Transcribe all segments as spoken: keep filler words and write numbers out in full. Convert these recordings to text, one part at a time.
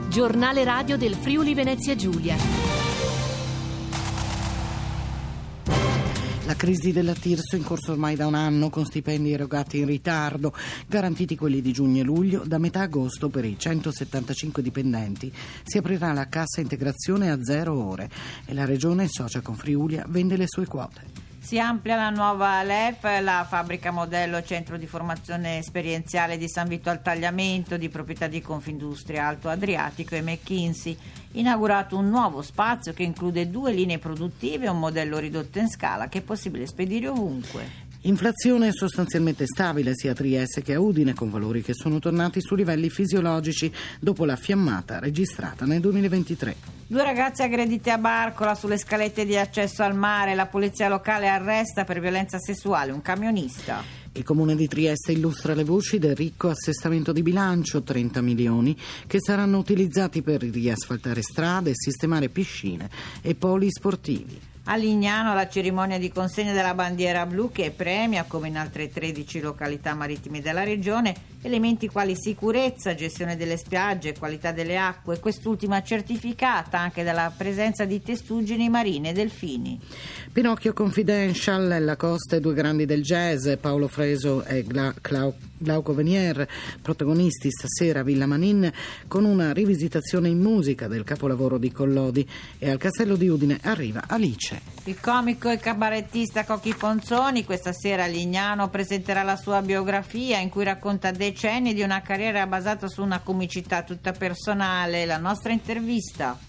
Giornale radio del Friuli Venezia Giulia. La crisi della Tirso in corso ormai da un anno, con stipendi erogati in ritardo, garantiti quelli di giugno e luglio. Da metà agosto per i centosettantacinque dipendenti si aprirà la cassa integrazione a zero ore e la Regione, socia con Friulia, vende le sue quote. Si amplia la nuova L E F, la fabbrica modello centro di formazione esperienziale di San Vito al Tagliamento, di proprietà di Confindustria Alto Adriatico e McKinsey. Inaugurato un nuovo spazio che include due linee produttive e un modello ridotto in scala che è possibile spedire ovunque. Inflazione sostanzialmente stabile sia a Trieste che a Udine, con valori che sono tornati su livelli fisiologici dopo la fiammata registrata nel duemilaventitré. Due ragazze aggredite a Barcola sulle scalette di accesso al mare. La polizia locale arresta per violenza sessuale un camionista. Il Comune di Trieste illustra le voci del ricco assestamento di bilancio, trenta milioni, che saranno utilizzati per riasfaltare strade, sistemare piscine e poli sportivi. A Lignano la cerimonia di consegna della bandiera blu che premia, come in altre tredici località marittime della regione, elementi quali sicurezza, gestione delle spiagge, qualità delle acque, quest'ultima certificata anche dalla presenza di testuggini marine e delfini. Pinocchio Confidential, La Costa e due grandi del jazz, Paolo Freso e Gla- Clau- Glauco Venier, protagonisti stasera a Villa Manin con una rivisitazione in musica del capolavoro di Collodi, e al Castello di Udine arriva Alice. Il comico e cabarettista Cocchi Ponzoni questa sera a Lignano presenterà la sua biografia in cui racconta decenni di una carriera basata su una comicità tutta personale. La nostra intervista.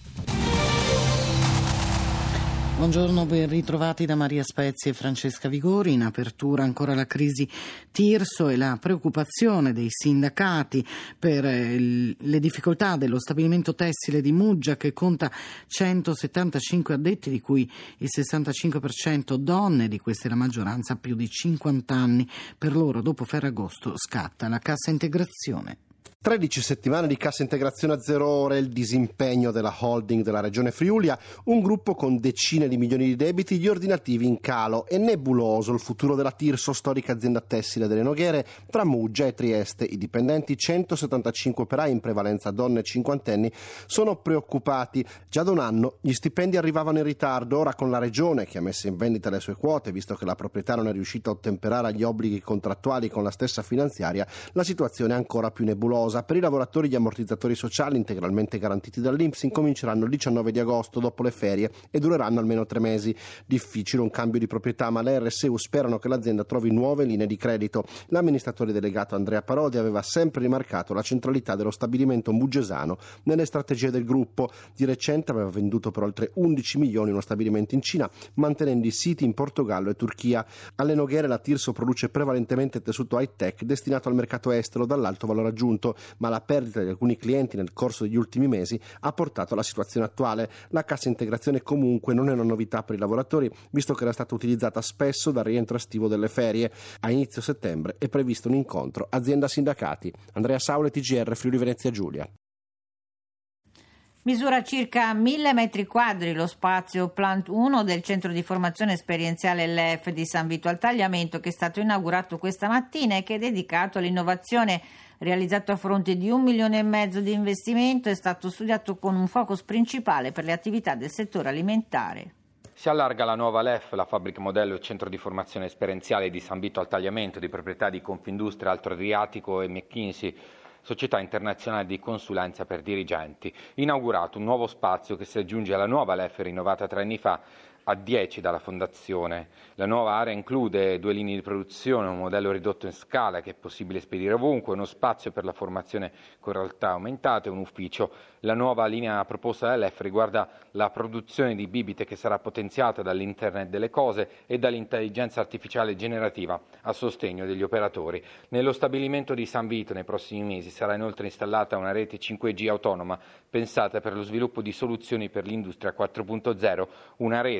Buongiorno, ben ritrovati da Maria Spezzi e Francesca Vigori. In apertura ancora la crisi Tirso e la preoccupazione dei sindacati per eh, le difficoltà dello stabilimento tessile di Muggia, che conta centosettantacinque addetti, di cui il sessantacinque per cento donne, di queste la maggioranza ha più di cinquanta anni. Per loro dopo Ferragosto scatta la cassa integrazione. tredici settimane di cassa integrazione a zero ore, il disimpegno della holding della Regione Friulia, un gruppo con decine di milioni di debiti, gli ordinativi in calo e nebuloso il futuro della Tirso, storica azienda tessile delle Noghere. Tra Muggia e Trieste i dipendenti, centosettantacinque operai, in prevalenza donne e cinquantenni, sono preoccupati. Già da un anno gli stipendi arrivavano in ritardo. Ora, con la Regione che ha messo in vendita le sue quote, visto che la proprietà non è riuscita a ottemperare agli obblighi contrattuali con la stessa finanziaria, la situazione è ancora più nebulosa. Per i lavoratori gli ammortizzatori sociali, integralmente garantiti dall'I N P S, incominceranno il diciannove di agosto, dopo le ferie, e dureranno almeno tre mesi. Difficile un cambio di proprietà, ma le R S U sperano che l'azienda trovi nuove linee di credito. L'amministratore delegato Andrea Parodi aveva sempre rimarcato la centralità dello stabilimento muggesano nelle strategie del gruppo. Di recente aveva venduto per oltre undici milioni uno stabilimento in Cina, mantenendo i siti in Portogallo e Turchia. Alle Noghere la Tirso produce prevalentemente tessuto high-tech destinato al mercato estero dall'alto valore aggiunto, ma la perdita di alcuni clienti nel corso degli ultimi mesi ha portato alla situazione attuale. La cassa integrazione comunque non è una novità per i lavoratori, visto che era stata utilizzata spesso dal rientro estivo delle ferie. A inizio settembre è previsto un incontro azienda-sindacati. Andrea Saule, T G R, Friuli Venezia Giulia. Misura circa mille metri quadri lo spazio Plant uno del centro di formazione esperienziale L E F di San Vito al Tagliamento, che è stato inaugurato questa mattina e che è dedicato all'innovazione. Realizzato a fronte di un milione e mezzo di investimento, è stato studiato con un focus principale per le attività del settore alimentare. Si allarga la nuova L E F, la fabbrica modello e centro di formazione esperienziale di San Vito al Tagliamento, di proprietà di Confindustria Alto Adriatico e McKinsey, società internazionale di consulenza per dirigenti. Inaugurato un nuovo spazio che si aggiunge alla nuova L E F rinnovata tre anni fa, a dieci dalla fondazione. La nuova area include due linee di produzione, un modello ridotto in scala che è possibile spedire ovunque, uno spazio per la formazione con realtà aumentate e un ufficio. La nuova linea proposta dall'L E F riguarda la produzione di bibite, che sarà potenziata dall'Internet delle cose e dall'intelligenza artificiale generativa a sostegno degli operatori. Nello stabilimento di San Vito nei prossimi mesi sarà inoltre installata una rete cinque G autonoma pensata per lo sviluppo di soluzioni per l'industria quattro punto zero, una rete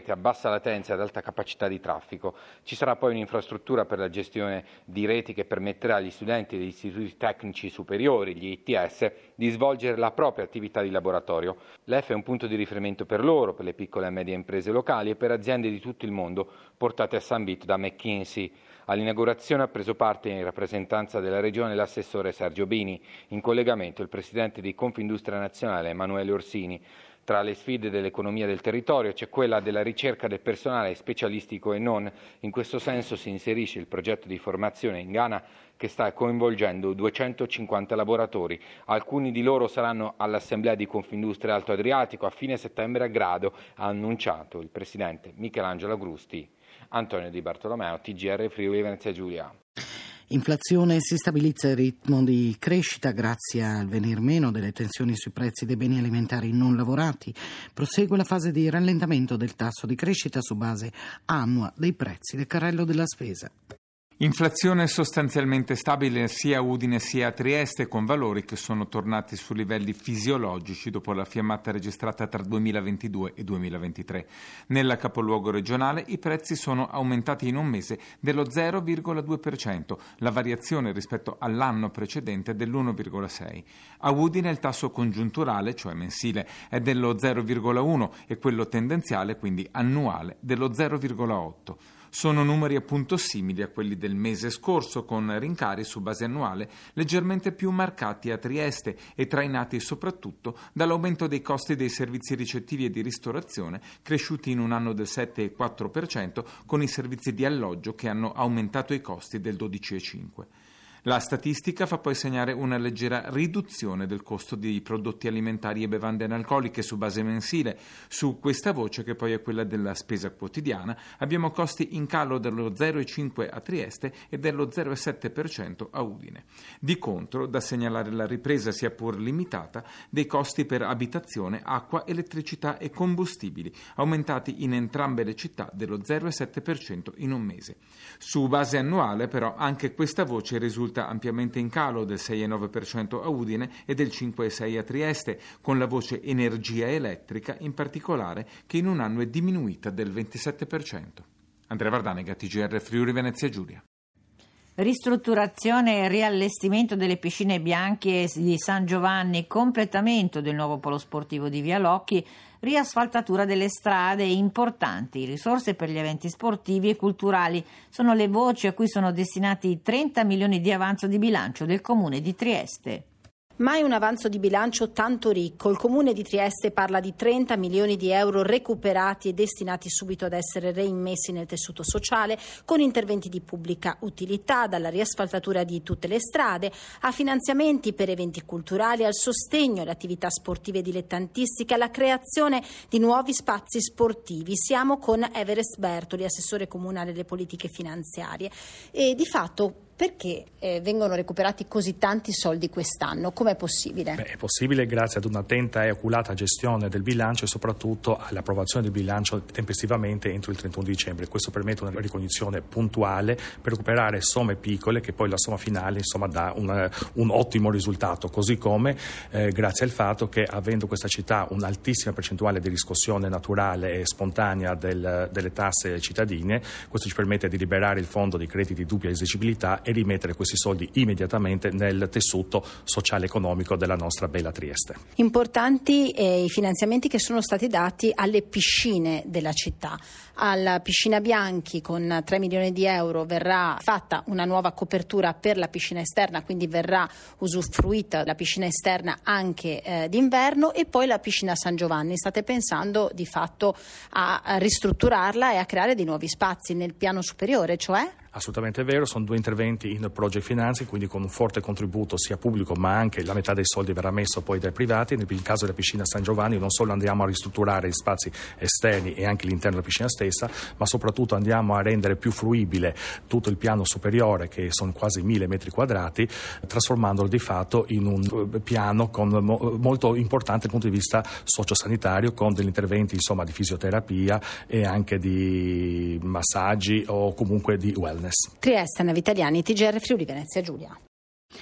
a bassa latenza e ad alta capacità di traffico. Ci sarà poi un'infrastruttura per la gestione di reti che permetterà agli studenti degli istituti tecnici superiori, gli I T S, di svolgere la propria attività di laboratorio. L'E F è un punto di riferimento per loro, per le piccole e medie imprese locali e per aziende di tutto il mondo portate a San Vito da McKinsey. All'inaugurazione ha preso parte in rappresentanza della Regione l'assessore Sergio Bini, in collegamento il presidente di Confindustria Nazionale Emanuele Orsini. Tra le sfide dell'economia del territorio c'è quella della ricerca del personale specialistico e non. In questo senso si inserisce il progetto di formazione in Ghana che sta coinvolgendo duecentocinquanta lavoratori. Alcuni di loro saranno all'Assemblea di Confindustria Alto Adriatico a fine settembre a Grado, ha annunciato il presidente Michelangelo Agrusti. Antonio Di Bartolomeo, T G R Friuli Venezia Giulia. Inflazione, si stabilizza il ritmo di crescita grazie al venir meno delle tensioni sui prezzi dei beni alimentari non lavorati. Prosegue la fase di rallentamento del tasso di crescita su base annua dei prezzi del carrello della spesa. Inflazione sostanzialmente stabile sia a Udine sia a Trieste, con valori che sono tornati su livelli fisiologici dopo la fiammata registrata tra duemilaventidue e duemilaventitré. Nella capoluogo regionale i prezzi sono aumentati in un mese dello zero virgola due per cento, la variazione rispetto all'anno precedente dell'uno virgola sei. A Udine il tasso congiunturale, cioè mensile, è dello zero virgola uno e quello tendenziale, quindi annuale, dello zero virgola otto. Sono numeri appunto simili a quelli del mese scorso, con rincari su base annuale leggermente più marcati a Trieste e trainati soprattutto dall'aumento dei costi dei servizi ricettivi e di ristorazione, cresciuti in un anno del sette virgola quattro per cento, con i servizi di alloggio che hanno aumentato i costi del dodici virgola cinque per cento. La statistica fa poi segnare una leggera riduzione del costo di prodotti alimentari e bevande analcoliche su base mensile. Su questa voce, che poi è quella della spesa quotidiana, abbiamo costi in calo dello zero virgola cinque per cento a Trieste e dello zero virgola sette per cento a Udine. Di contro, da segnalare la ripresa, sia pur limitata, dei costi per abitazione, acqua, elettricità e combustibili, aumentati in entrambe le città dello zero virgola sette per cento in un mese. Su base annuale, però, anche questa voce risulta ampiamente in calo, del sei virgola nove per cento a Udine e del cinque virgola sei per cento a Trieste, con la voce energia elettrica in particolare, che in un anno è diminuita del ventisette per cento. Andrea Vardanega, T G R Friuli Venezia Giulia. Ristrutturazione e riallestimento delle piscine bianche di San Giovanni, completamento del nuovo polo sportivo di Via Locchi, riasfaltatura delle strade importanti, risorse per gli eventi sportivi e culturali sono le voci a cui sono destinati trenta milioni di avanzo di bilancio del Comune di Trieste. Mai un avanzo di bilancio tanto ricco. Il Comune di Trieste parla di trenta milioni di euro recuperati e destinati subito ad essere reimmessi nel tessuto sociale, con interventi di pubblica utilità, dalla riasfaltatura di tutte le strade a finanziamenti per eventi culturali, al sostegno alle attività sportive dilettantistiche, alla creazione di nuovi spazi sportivi. Siamo con Everest Bertoli, assessore comunale alle politiche finanziarie, e di fatto perché eh, vengono recuperati così tanti soldi quest'anno? Com'è possibile? Beh, è possibile grazie ad un'attenta e oculata gestione del bilancio e soprattutto all'approvazione del bilancio tempestivamente entro il trentuno dicembre. Questo permette una ricognizione puntuale per recuperare somme piccole, che poi la somma finale insomma dà un, un ottimo risultato, così come eh, grazie al fatto che, avendo questa città un'altissima percentuale di riscossione naturale e spontanea del, delle tasse cittadine, questo ci permette di liberare il fondo dei crediti di dubbia esigibilità e rimettere questi soldi immediatamente nel tessuto sociale e economico della nostra bella Trieste. Importanti eh, i finanziamenti che sono stati dati alle piscine della città. Alla piscina Bianchi, con tre milioni di euro, verrà fatta una nuova copertura per la piscina esterna, quindi verrà usufruita la piscina esterna anche eh, d'inverno, e poi la piscina San Giovanni. State pensando di fatto a, a ristrutturarla e a creare dei nuovi spazi nel piano superiore, cioè? Assolutamente vero, sono due interventi in project financing, quindi con un forte contributo sia pubblico, ma anche la metà dei soldi verrà messo poi dai privati. Nel caso della piscina San Giovanni non solo andiamo a ristrutturare gli spazi esterni e anche l'interno della piscina stessa, ma soprattutto andiamo a rendere più fruibile tutto il piano superiore, che sono quasi mille metri quadrati, trasformandolo di fatto in un piano con mo- molto importante dal punto di vista sociosanitario, con degli interventi insomma di fisioterapia e anche di massaggi o comunque di wellness. Trieste, Navitaliani, T G R Friuli Venezia Giulia.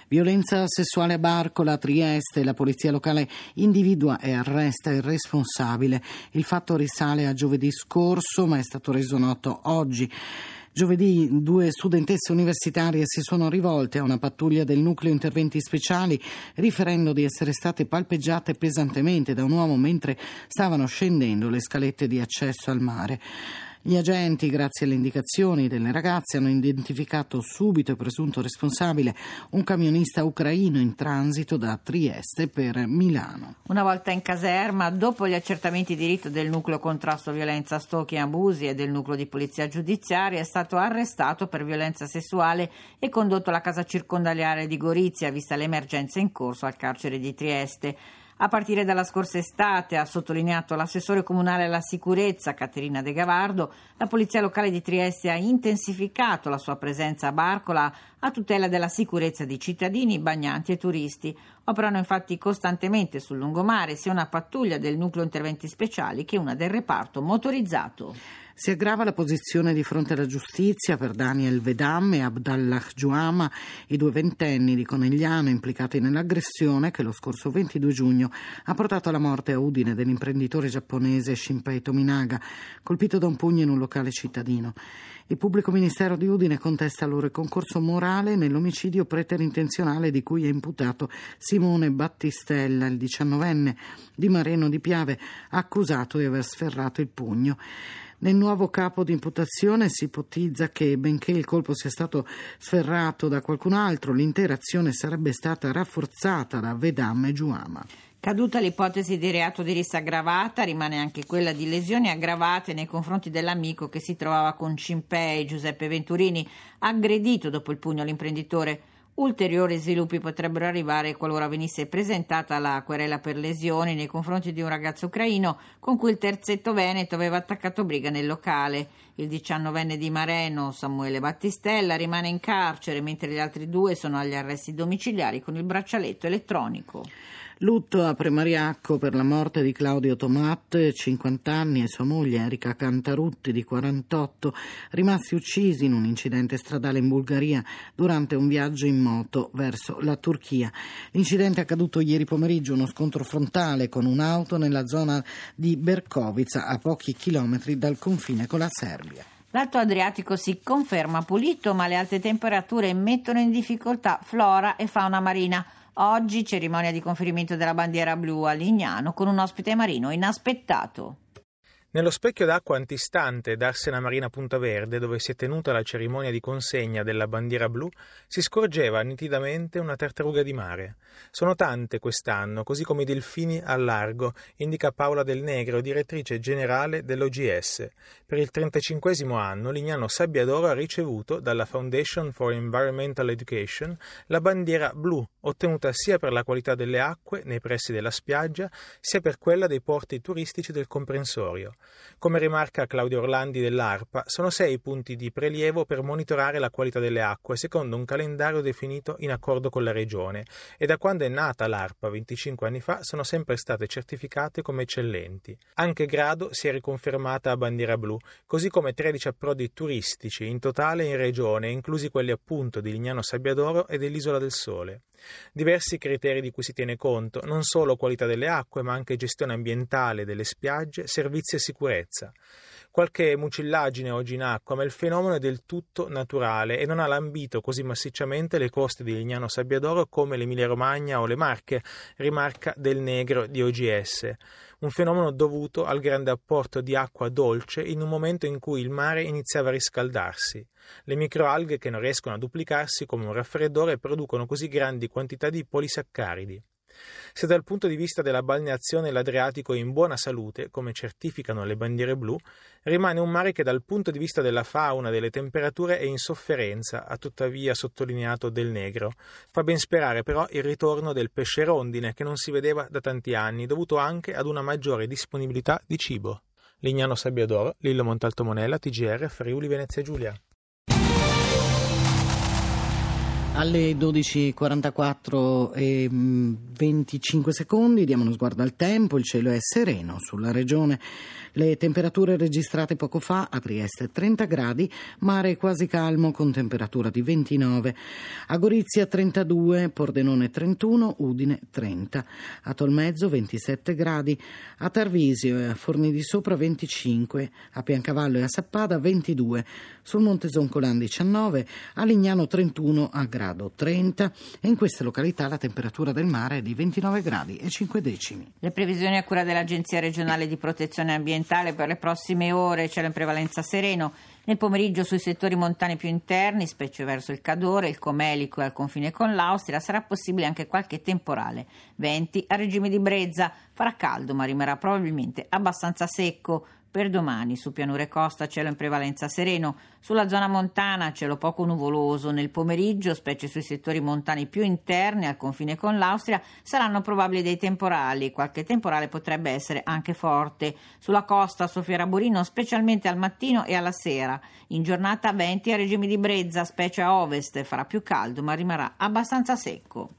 Violenza sessuale a Barcola, Trieste. La polizia locale individua e arresta il responsabile. Il fatto risale a giovedì scorso, ma è stato reso noto oggi. Giovedì due studentesse universitarie si sono rivolte a una pattuglia del nucleo interventi speciali riferendo di essere state palpeggiate pesantemente da un uomo mentre stavano scendendo le scalette di accesso al mare. Gli agenti, grazie alle indicazioni delle ragazze, hanno identificato subito il presunto responsabile, un camionista ucraino in transito da Trieste per Milano. Una volta in caserma, dopo gli accertamenti di rito del nucleo contrasto violenza, stalking e abusi e del nucleo di polizia giudiziaria, è stato arrestato per violenza sessuale e condotto alla casa circondariale di Gorizia, vista l'emergenza in corso al carcere di Trieste. A partire dalla scorsa estate, ha sottolineato l'assessore comunale alla sicurezza Caterina De Gavardo, la polizia locale di Trieste ha intensificato la sua presenza a Barcola a tutela della sicurezza di cittadini, bagnanti e turisti. Operano infatti costantemente sul lungomare sia una pattuglia del nucleo interventi speciali che una del reparto motorizzato. Si aggrava la posizione di fronte alla giustizia per Daniel Vedam e Abdallah Juama, i due ventenni di Conegliano implicati nell'aggressione che lo scorso ventidue giugno ha portato alla morte a Udine dell'imprenditore giapponese Shinpei Tominaga, colpito da un pugno in un locale cittadino. Il pubblico ministero di Udine contesta loro il concorso morale nell'omicidio preterintenzionale di cui è imputato Simone Battistella, il diciannovenne di Mareno di Piave, accusato di aver sferrato il pugno. Nel nuovo capo di imputazione si ipotizza che, benché il colpo sia stato sferrato da qualcun altro, l'intera azione sarebbe stata rafforzata da Vedam e Juama. Caduta l'ipotesi di reato di rissa aggravata, rimane anche quella di lesioni aggravate nei confronti dell'amico che si trovava con Shinpei, Giuseppe Venturini, aggredito dopo il pugno all'imprenditore. Ulteriori sviluppi potrebbero arrivare qualora venisse presentata la querela per lesioni nei confronti di un ragazzo ucraino con cui il terzetto veneto aveva attaccato briga nel locale. Il diciannovenne di Mareno, Samuele Battistella, rimane in carcere, mentre gli altri due sono agli arresti domiciliari con il braccialetto elettronico. Lutto a Premariacco per la morte di Claudio Tomat, cinquanta anni, e sua moglie Erika Cantarutti, di quarantotto, rimasti uccisi in un incidente stradale in Bulgaria durante un viaggio in moto verso la Turchia. L'incidente è accaduto ieri pomeriggio, uno scontro frontale con un'auto nella zona di Berkovica, a pochi chilometri dal confine con la Serbia. L'Alto Adriatico si conferma pulito, ma le alte temperature mettono in difficoltà flora e fauna marina. Oggi cerimonia di conferimento della bandiera blu a Lignano con un ospite marino inaspettato. Nello specchio d'acqua antistante d'Arsena Marina Punta Verde, dove si è tenuta la cerimonia di consegna della bandiera blu, si scorgeva nitidamente una tartaruga di mare. Sono tante quest'anno, così come i delfini al largo, indica Paola Del Negro, direttrice generale dell'O G S. Per il trentacinquesimo anno Lignano Sabbiadoro ha ricevuto dalla Foundation for Environmental Education la bandiera blu, ottenuta sia per la qualità delle acque nei pressi della spiaggia, sia per quella dei porti turistici del comprensorio. Come rimarca Claudio Orlandi dell'ARPA, sono sei i punti di prelievo per monitorare la qualità delle acque secondo un calendario definito in accordo con la Regione, e da quando è nata l'ARPA venticinque anni fa sono sempre state certificate come eccellenti. Anche Grado si è riconfermata a bandiera blu, così come tredici approdi turistici in totale in Regione, inclusi quelli appunto di Lignano Sabbiadoro e dell'Isola del Sole. Diversi criteri di cui si tiene conto, non solo qualità delle acque, ma anche gestione ambientale delle spiagge, servizi e sicurezza. Qualche mucillaggine oggi in acqua, ma il fenomeno è del tutto naturale e non ha lambito così massicciamente le coste di Lignano Sabbiadoro come l'Emilia-Romagna o le Marche, rimarca Del Negro di O G S. Un fenomeno dovuto al grande apporto di acqua dolce in un momento in cui il mare iniziava a riscaldarsi. Le microalghe, che non riescono a duplicarsi come un raffreddore, producono così grandi quantità di polisaccaridi. Se dal punto di vista della balneazione l'Adriatico è in buona salute, come certificano le bandiere blu, rimane un mare che dal punto di vista della fauna e delle temperature è in sofferenza, ha tuttavia sottolineato Del Negro. Fa ben sperare però il ritorno del pesce rondine, che non si vedeva da tanti anni, dovuto anche ad una maggiore disponibilità di cibo. Lignano Sabbiadoro, Lillo Montalto Monella, T G R, Friuli Venezia Giulia. Alle dodici e quarantaquattro e venticinque secondi diamo uno sguardo al tempo. Il cielo è sereno sulla regione. Le temperature registrate poco fa a Trieste trenta gradi, mare quasi calmo con temperatura di ventinove, a Gorizia trentadue, Pordenone trentuno, Udine trenta, a Tolmezzo ventisette gradi, a Tarvisio e a Forni di Sopra venticinque, a Piancavallo e a Sappada ventidue, sul Monte Zoncolan diciannove, a Lignano trentuno, a Grado trenta, e in queste località la temperatura del mare è di ventinove gradi e cinque decimi. Le previsioni a cura dell'Agenzia regionale di protezione ambientale per le prossime ore: cielo in prevalenza sereno. Nel pomeriggio sui settori montani più interni, specie verso il Cadore, il Comelico e al confine con l'Austria, sarà possibile anche qualche temporale. Venti a regime di brezza, farà caldo ma rimarrà probabilmente abbastanza secco. Per domani su pianure e costa cielo in prevalenza sereno, sulla zona montana cielo poco nuvoloso. Nel pomeriggio, specie sui settori montani più interni al confine con l'Austria, saranno probabili dei temporali. Qualche temporale potrebbe essere anche forte. Sulla costa Sofia-Raburino specialmente al mattino e alla sera. In giornata venti a regime di brezza, specie a ovest, farà più caldo ma rimarrà abbastanza secco.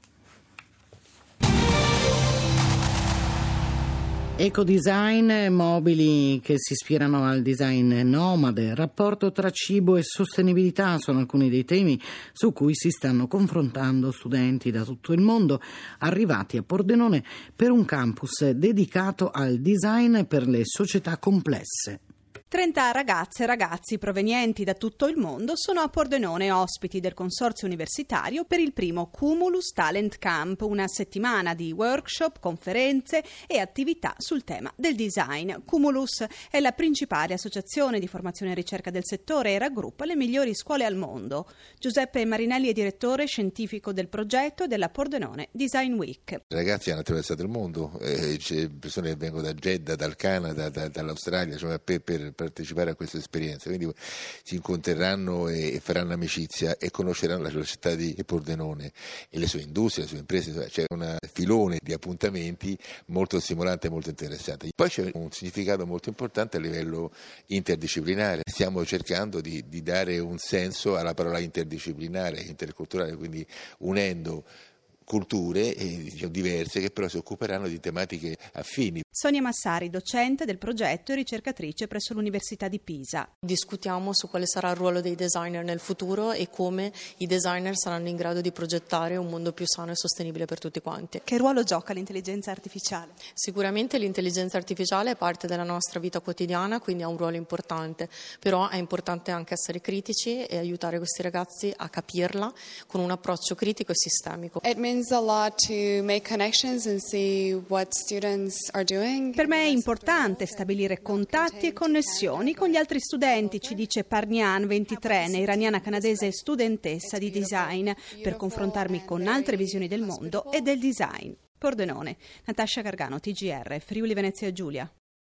Ecodesign, mobili che si ispirano al design nomade, rapporto tra cibo e sostenibilità sono alcuni dei temi su cui si stanno confrontando studenti da tutto il mondo arrivati a Pordenone per un campus dedicato al design per le società complesse. trenta ragazze e ragazzi provenienti da tutto il mondo sono a Pordenone ospiti del consorzio universitario per il primo Cumulus Talent Camp, una settimana di workshop, conferenze e attività sul tema del design. Cumulus è la principale associazione di formazione e ricerca del settore e raggruppa le migliori scuole al mondo. Giuseppe Marinelli è direttore scientifico del progetto della Pordenone Design Week. I ragazzi hanno attraversato il mondo, eh, c'è persone che vengono da Jeddah, dal Canada, da, dall'Australia, cioè per, per partecipare a questa esperienza, quindi si incontreranno e faranno amicizia e conosceranno la città di Pordenone e le sue industrie, le sue imprese. C'è un filone di appuntamenti molto stimolante e molto interessante. Poi c'è un significato molto importante a livello interdisciplinare. Stiamo cercando di, di dare un senso alla parola interdisciplinare, interculturale, quindi unendo culture diciamo, diverse che però si occuperanno di tematiche affini. Sonia Massari, docente del progetto e ricercatrice presso l'Università di Pisa. Discutiamo su quale sarà il ruolo dei designer nel futuro e come i designer saranno in grado di progettare un mondo più sano e sostenibile per tutti quanti. Che ruolo gioca l'intelligenza artificiale? Sicuramente l'intelligenza artificiale è parte della nostra vita quotidiana, quindi ha un ruolo importante, però è importante anche essere critici e aiutare questi ragazzi a capirla con un approccio critico e sistemico. It means a lot to make connections and see what students are doing. Per me è importante stabilire contatti e connessioni con gli altri studenti, ci dice Parnian, ventitreenne, iraniana canadese e studentessa di design, per confrontarmi con altre visioni del mondo e del design. Pordenone, Natascia Gargano, T G R, Friuli Venezia Giulia.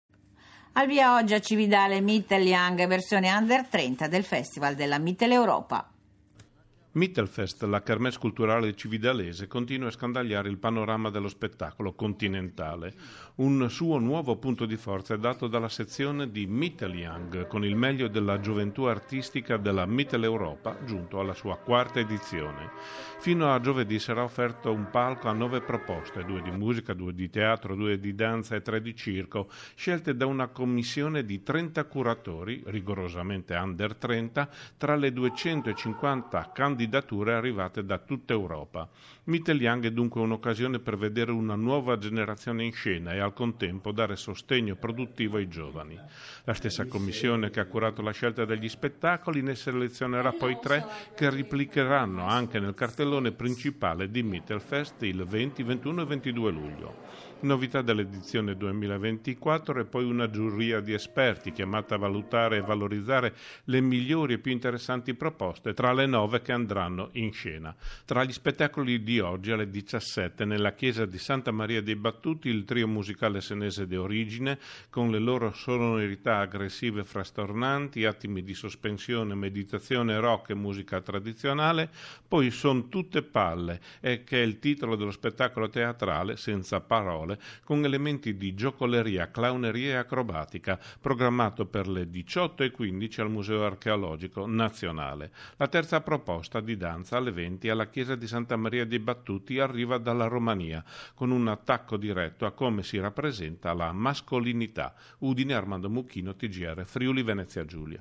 Al via oggi a Cividale Mittelyoung, versione under trenta del Festival della Mitteleuropa. Mittelfest, la kermesse culturale cividalese, continua a scandagliare il panorama dello spettacolo continentale. Un suo nuovo punto di forza è dato dalla sezione di Mittelyoung, con il meglio della gioventù artistica della Mitteleuropa, giunto alla sua quarta edizione. Fino a giovedì sarà offerto un palco a nove proposte, due di musica, due di teatro, due di danza e tre di circo, scelte da una commissione di trenta curatori, rigorosamente under trenta, tra le duecentocinquanta candidature arrivate da tutta Europa. Mittelyoung è dunque un'occasione per vedere una nuova generazione in scena e al contempo dare sostegno produttivo ai giovani. La stessa commissione che ha curato la scelta degli spettacoli ne selezionerà poi tre che replicheranno anche nel cartellone principale di Mittelfest il venti, ventuno e ventidue luglio. Novità dell'edizione duemilaventiquattro è poi una giuria di esperti chiamata a valutare e valorizzare le migliori e più interessanti proposte tra le nove che andranno in scena. Tra gli spettacoli di oggi alle diciassette nella chiesa di Santa Maria dei Battuti il trio musicale senese De Origine con le loro sonorità aggressive e frastornanti, attimi di sospensione, meditazione, rock e musica tradizionale. Poi Son tutte palle, e che è il titolo dello spettacolo teatrale senza parole teatrale con elementi di giocoleria, clowneria e acrobatica, programmato per le diciotto e quindici al Museo Archeologico Nazionale. La terza proposta di danza alle venti alla chiesa di Santa Maria dei Battuti arriva dalla Romania, con un attacco diretto a come si rappresenta la mascolinità. Udine, Armando Mucchino, T G R, Friuli Venezia Giulia.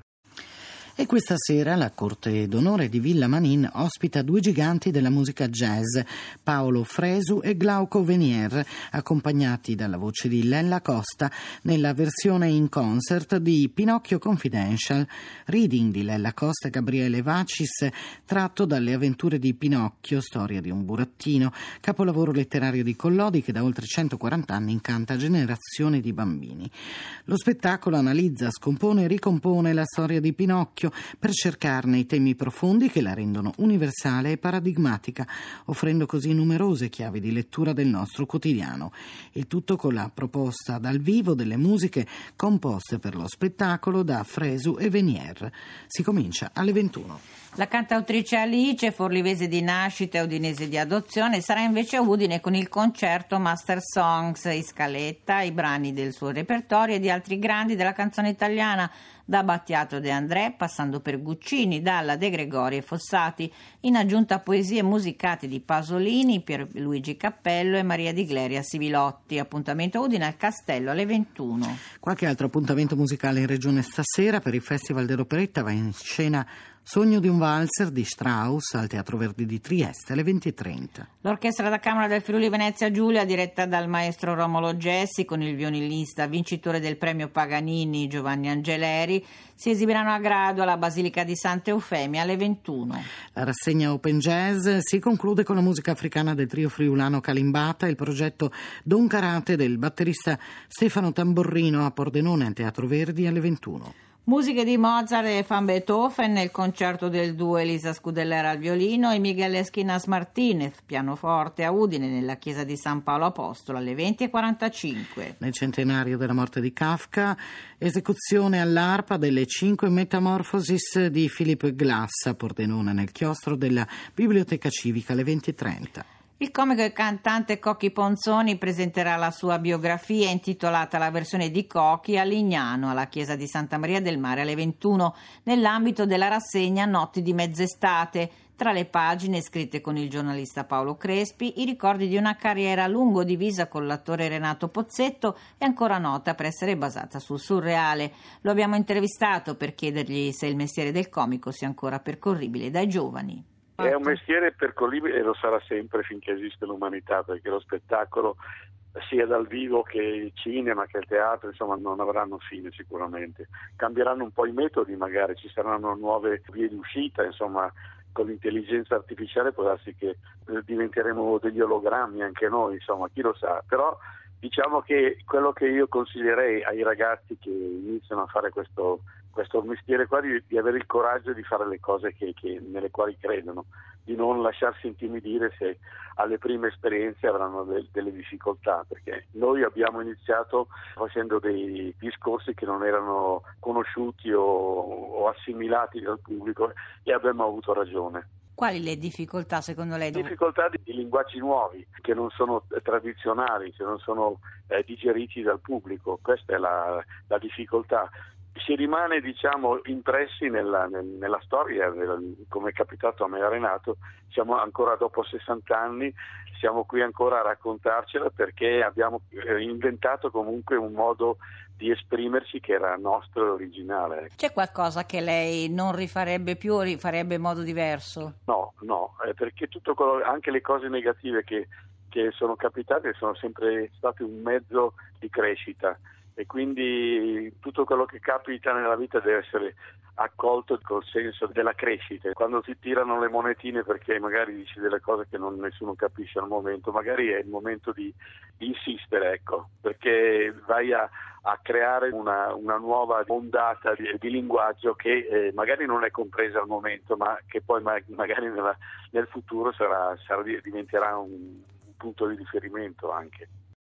E questa sera la Corte d'Onore di Villa Manin ospita due giganti della musica jazz, Paolo Fresu e Glauco Venier, accompagnati dalla voce di Lella Costa nella versione in concert di Pinocchio Confidential, reading di Lella Costa e Gabriele Vacis, tratto dalle avventure di Pinocchio, storia di un burattino, capolavoro letterario di Collodi che da oltre centoquaranta anni incanta generazioni di bambini. Lo spettacolo analizza, scompone e ricompone la storia di Pinocchio per cercarne i temi profondi che la rendono universale e paradigmatica, offrendo così numerose chiavi di lettura del nostro quotidiano. Il tutto con la proposta dal vivo delle musiche composte per lo spettacolo da Fresu e Venier. Si comincia alle ventuno. La cantautrice Alice, forlivese di nascita e udinese di adozione, sarà invece a Udine con il concerto Master Songs, in scaletta i brani del suo repertorio e di altri grandi della canzone italiana, da Battiato De André, passando per Guccini, Dalla, De Gregori e Fossati, in aggiunta a poesie musicate di Pasolini, Pierluigi Cappello e Maria di Gleria Sivilotti. Appuntamento a Udine al Castello alle ventuno. Qualche altro appuntamento musicale in regione stasera. Per il Festival dell'Operetta va in scena Sogno di un valzer di Strauss al Teatro Verdi di Trieste alle venti e trenta. L'Orchestra da Camera del Friuli Venezia Giulia, diretta dal maestro Romolo Gessi, con il violinista vincitore del premio Paganini Giovanni Angeleri, si esibiranno a grado alla Basilica di Santa Eufemia alle ventuno. La rassegna Open Jazz si conclude con la musica africana del trio friulano Kalimbata e il progetto Don Karate del batterista Stefano Tamborrino a Pordenone al Teatro Verdi alle ventuno. Musiche di Mozart e Van Beethoven nel concerto del duo Elisa Scudellera al violino e Miguel Esquinas Martinez, pianoforte a Udine nella chiesa di San Paolo Apostolo alle venti e quarantacinque. Nel centenario della morte di Kafka, esecuzione all'arpa delle cinque Metamorfosis di Philip Glass a Pordenone nel chiostro della Biblioteca Civica alle venti e trenta. Il comico e cantante Cocchi Ponzoni presenterà la sua biografia intitolata La versione di Cocchi a Lignano, alla chiesa di Santa Maria del Mare alle ventuno, nell'ambito della rassegna Notti di mezz'estate. Tra le pagine scritte con il giornalista Paolo Crespi, i ricordi di una carriera a lungo divisa con l'attore Renato Pozzetto e ancora nota per essere basata sul surreale. Lo abbiamo intervistato per chiedergli se il mestiere del comico sia ancora percorribile dai giovani. È un mestiere percorribile e lo sarà sempre finché esiste l'umanità, perché lo spettacolo, sia dal vivo che il cinema che il teatro, insomma, non avranno fine sicuramente. Cambieranno un po' i metodi, magari ci saranno nuove vie di uscita, insomma, con l'intelligenza artificiale può darsi che diventeremo degli ologrammi anche noi, insomma, chi lo sa. Però diciamo che quello che io consiglierei ai ragazzi che iniziano a fare questo questo mestiere qua di, di avere il coraggio di fare le cose che, che, nelle quali credono, di non lasciarsi intimidire se alle prime esperienze avranno de, delle difficoltà, perché noi abbiamo iniziato facendo dei discorsi che non erano conosciuti o, o assimilati dal pubblico e abbiamo avuto ragione. Quali le difficoltà secondo lei? Difficoltà di, di linguaggi nuovi che non sono tradizionali, che non sono eh, digeriti dal pubblico, questa è la, la difficoltà. Si rimane, diciamo, impressi nella, nella storia, nella, come è capitato a me e a Renato. Siamo ancora dopo sessanta anni, siamo qui ancora a raccontarcela perché abbiamo inventato comunque un modo di esprimerci che era nostro e originale. C'è qualcosa che lei non rifarebbe più o rifarebbe in modo diverso? No, no, eh, perché tutto quello, anche le cose negative che, che sono capitate sono sempre state un mezzo di crescita. E quindi tutto quello che capita nella vita deve essere accolto col senso della crescita. Quando ti tirano le monetine perché magari dici delle cose che non, nessuno capisce al momento, magari è il momento di, di insistere, ecco, perché vai a, a creare una, una nuova ondata di, di linguaggio che eh, magari non è compresa al momento, ma che poi ma, magari nella, nel futuro sarà, sarà, diventerà un, un punto di riferimento anche.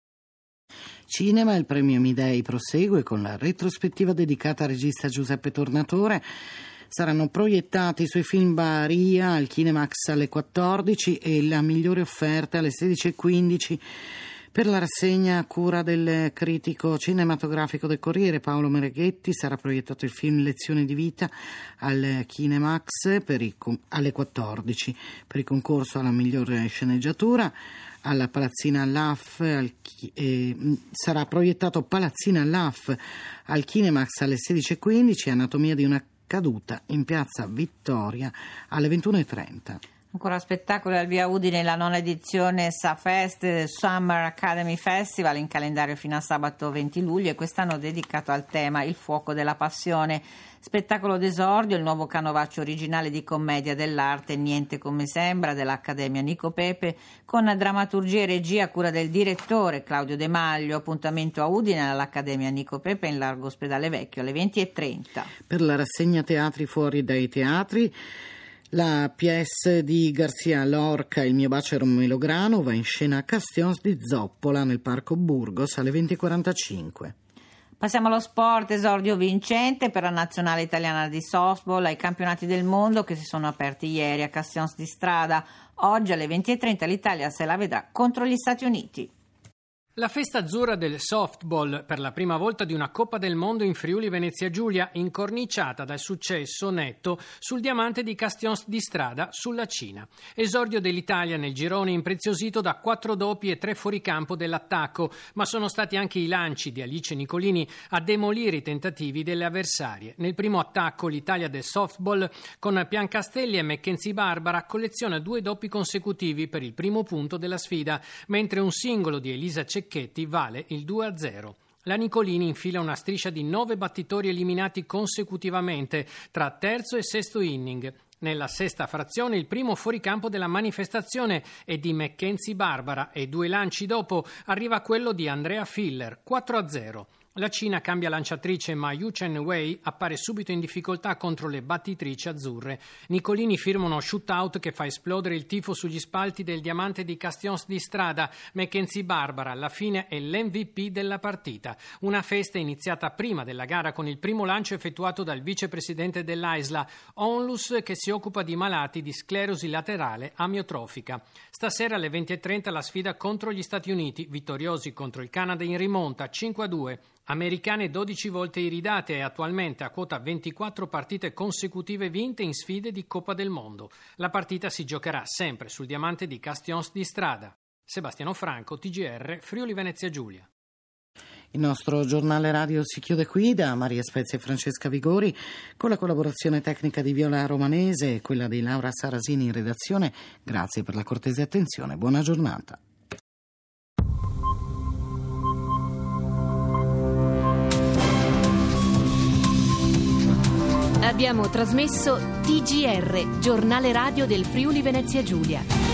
Cinema, il premio Midei prosegue con la retrospettiva dedicata al regista Giuseppe Tornatore. Saranno proiettati i suoi film Baria al Kinemax alle quattordici e La migliore offerta alle sedici e quindici Per la rassegna a cura del critico cinematografico del Corriere Paolo Mereghetti sarà proiettato il film Lezioni di vita al Kinemax per i, alle quattordici per il concorso alla migliore sceneggiatura. Alla Palazzina L A F al, eh, sarà proiettato Palazzina L A F al Kinemax alle sedici e quindici, Anatomia di una caduta in piazza Vittoria alle ventuno e trenta. Ancora spettacolo al Via Udine, la nona edizione SAFest, Summer Academy Festival, in calendario fino a sabato venti luglio, e quest'anno dedicato al tema Il fuoco della passione. Spettacolo d'esordio, il nuovo canovaccio originale di commedia dell'arte Niente come sembra dell'Accademia Nico Pepe, con drammaturgia e regia a cura del direttore Claudio De Maglio. Appuntamento a Udine all'Accademia Nico Pepe in largo Ospedale Vecchio alle venti e trenta. Per la rassegna Teatri fuori dai teatri, la pièce di Garcia Lorca Il mio bacio era un melograno va in scena a Castions di Zoppola nel Parco Burgos alle venti e quarantacinque. Passiamo allo sport, esordio vincente per la nazionale italiana di softball ai campionati del mondo che si sono aperti ieri a Castions di Strada. Oggi alle venti e trenta l'Italia se la vedrà contro gli Stati Uniti. La festa azzurra del softball per la prima volta di una Coppa del Mondo in Friuli Venezia Giulia, incorniciata dal successo netto sul diamante di Castions di Strada sulla Cina. Esordio dell'Italia nel girone impreziosito da quattro doppi e tre fuoricampo dell'attacco, ma sono stati anche i lanci di Alice Nicolini a demolire i tentativi delle avversarie. Nel primo attacco l'Italia del softball con Piancastelli e Mackenzie Barbara colleziona due doppi consecutivi per il primo punto della sfida, mentre un singolo di Elisa Cecchetti Cecchetti vale il due a zero. La Nicolini infila una striscia di nove battitori eliminati consecutivamente tra terzo e sesto inning. Nella sesta frazione il primo fuoricampo della manifestazione è di Mackenzie Barbara e due lanci dopo arriva quello di Andrea Filler, quattro a zero. La Cina cambia lanciatrice, ma Yu Chen-wei appare subito in difficoltà contro le battitrici azzurre. Nicolini firma uno shootout che fa esplodere il tifo sugli spalti del diamante di Castions di Strada. Mackenzie Barbara alla fine è l'M V P della partita. Una festa iniziata prima della gara con il primo lancio effettuato dal vicepresidente dell'Aisla, Onlus, che si occupa di malati di sclerosi laterale amiotrofica. Stasera alle venti e trenta la sfida contro gli Stati Uniti, vittoriosi contro il Canada in rimonta cinque a due. Americane dodici volte iridate e attualmente a quota ventiquattro partite consecutive vinte in sfide di Coppa del Mondo. La partita si giocherà sempre sul diamante di Castions di Strada. Sebastiano Franco, T G R, Friuli Venezia Giulia. Il nostro giornale radio si chiude qui. Da Maria Spezia e Francesca Vigori, con la collaborazione tecnica di Viola Romanese e quella di Laura Sarasini in redazione. Grazie per la cortese attenzione. Buona giornata. Abbiamo trasmesso T G R, giornale radio del Friuli Venezia Giulia.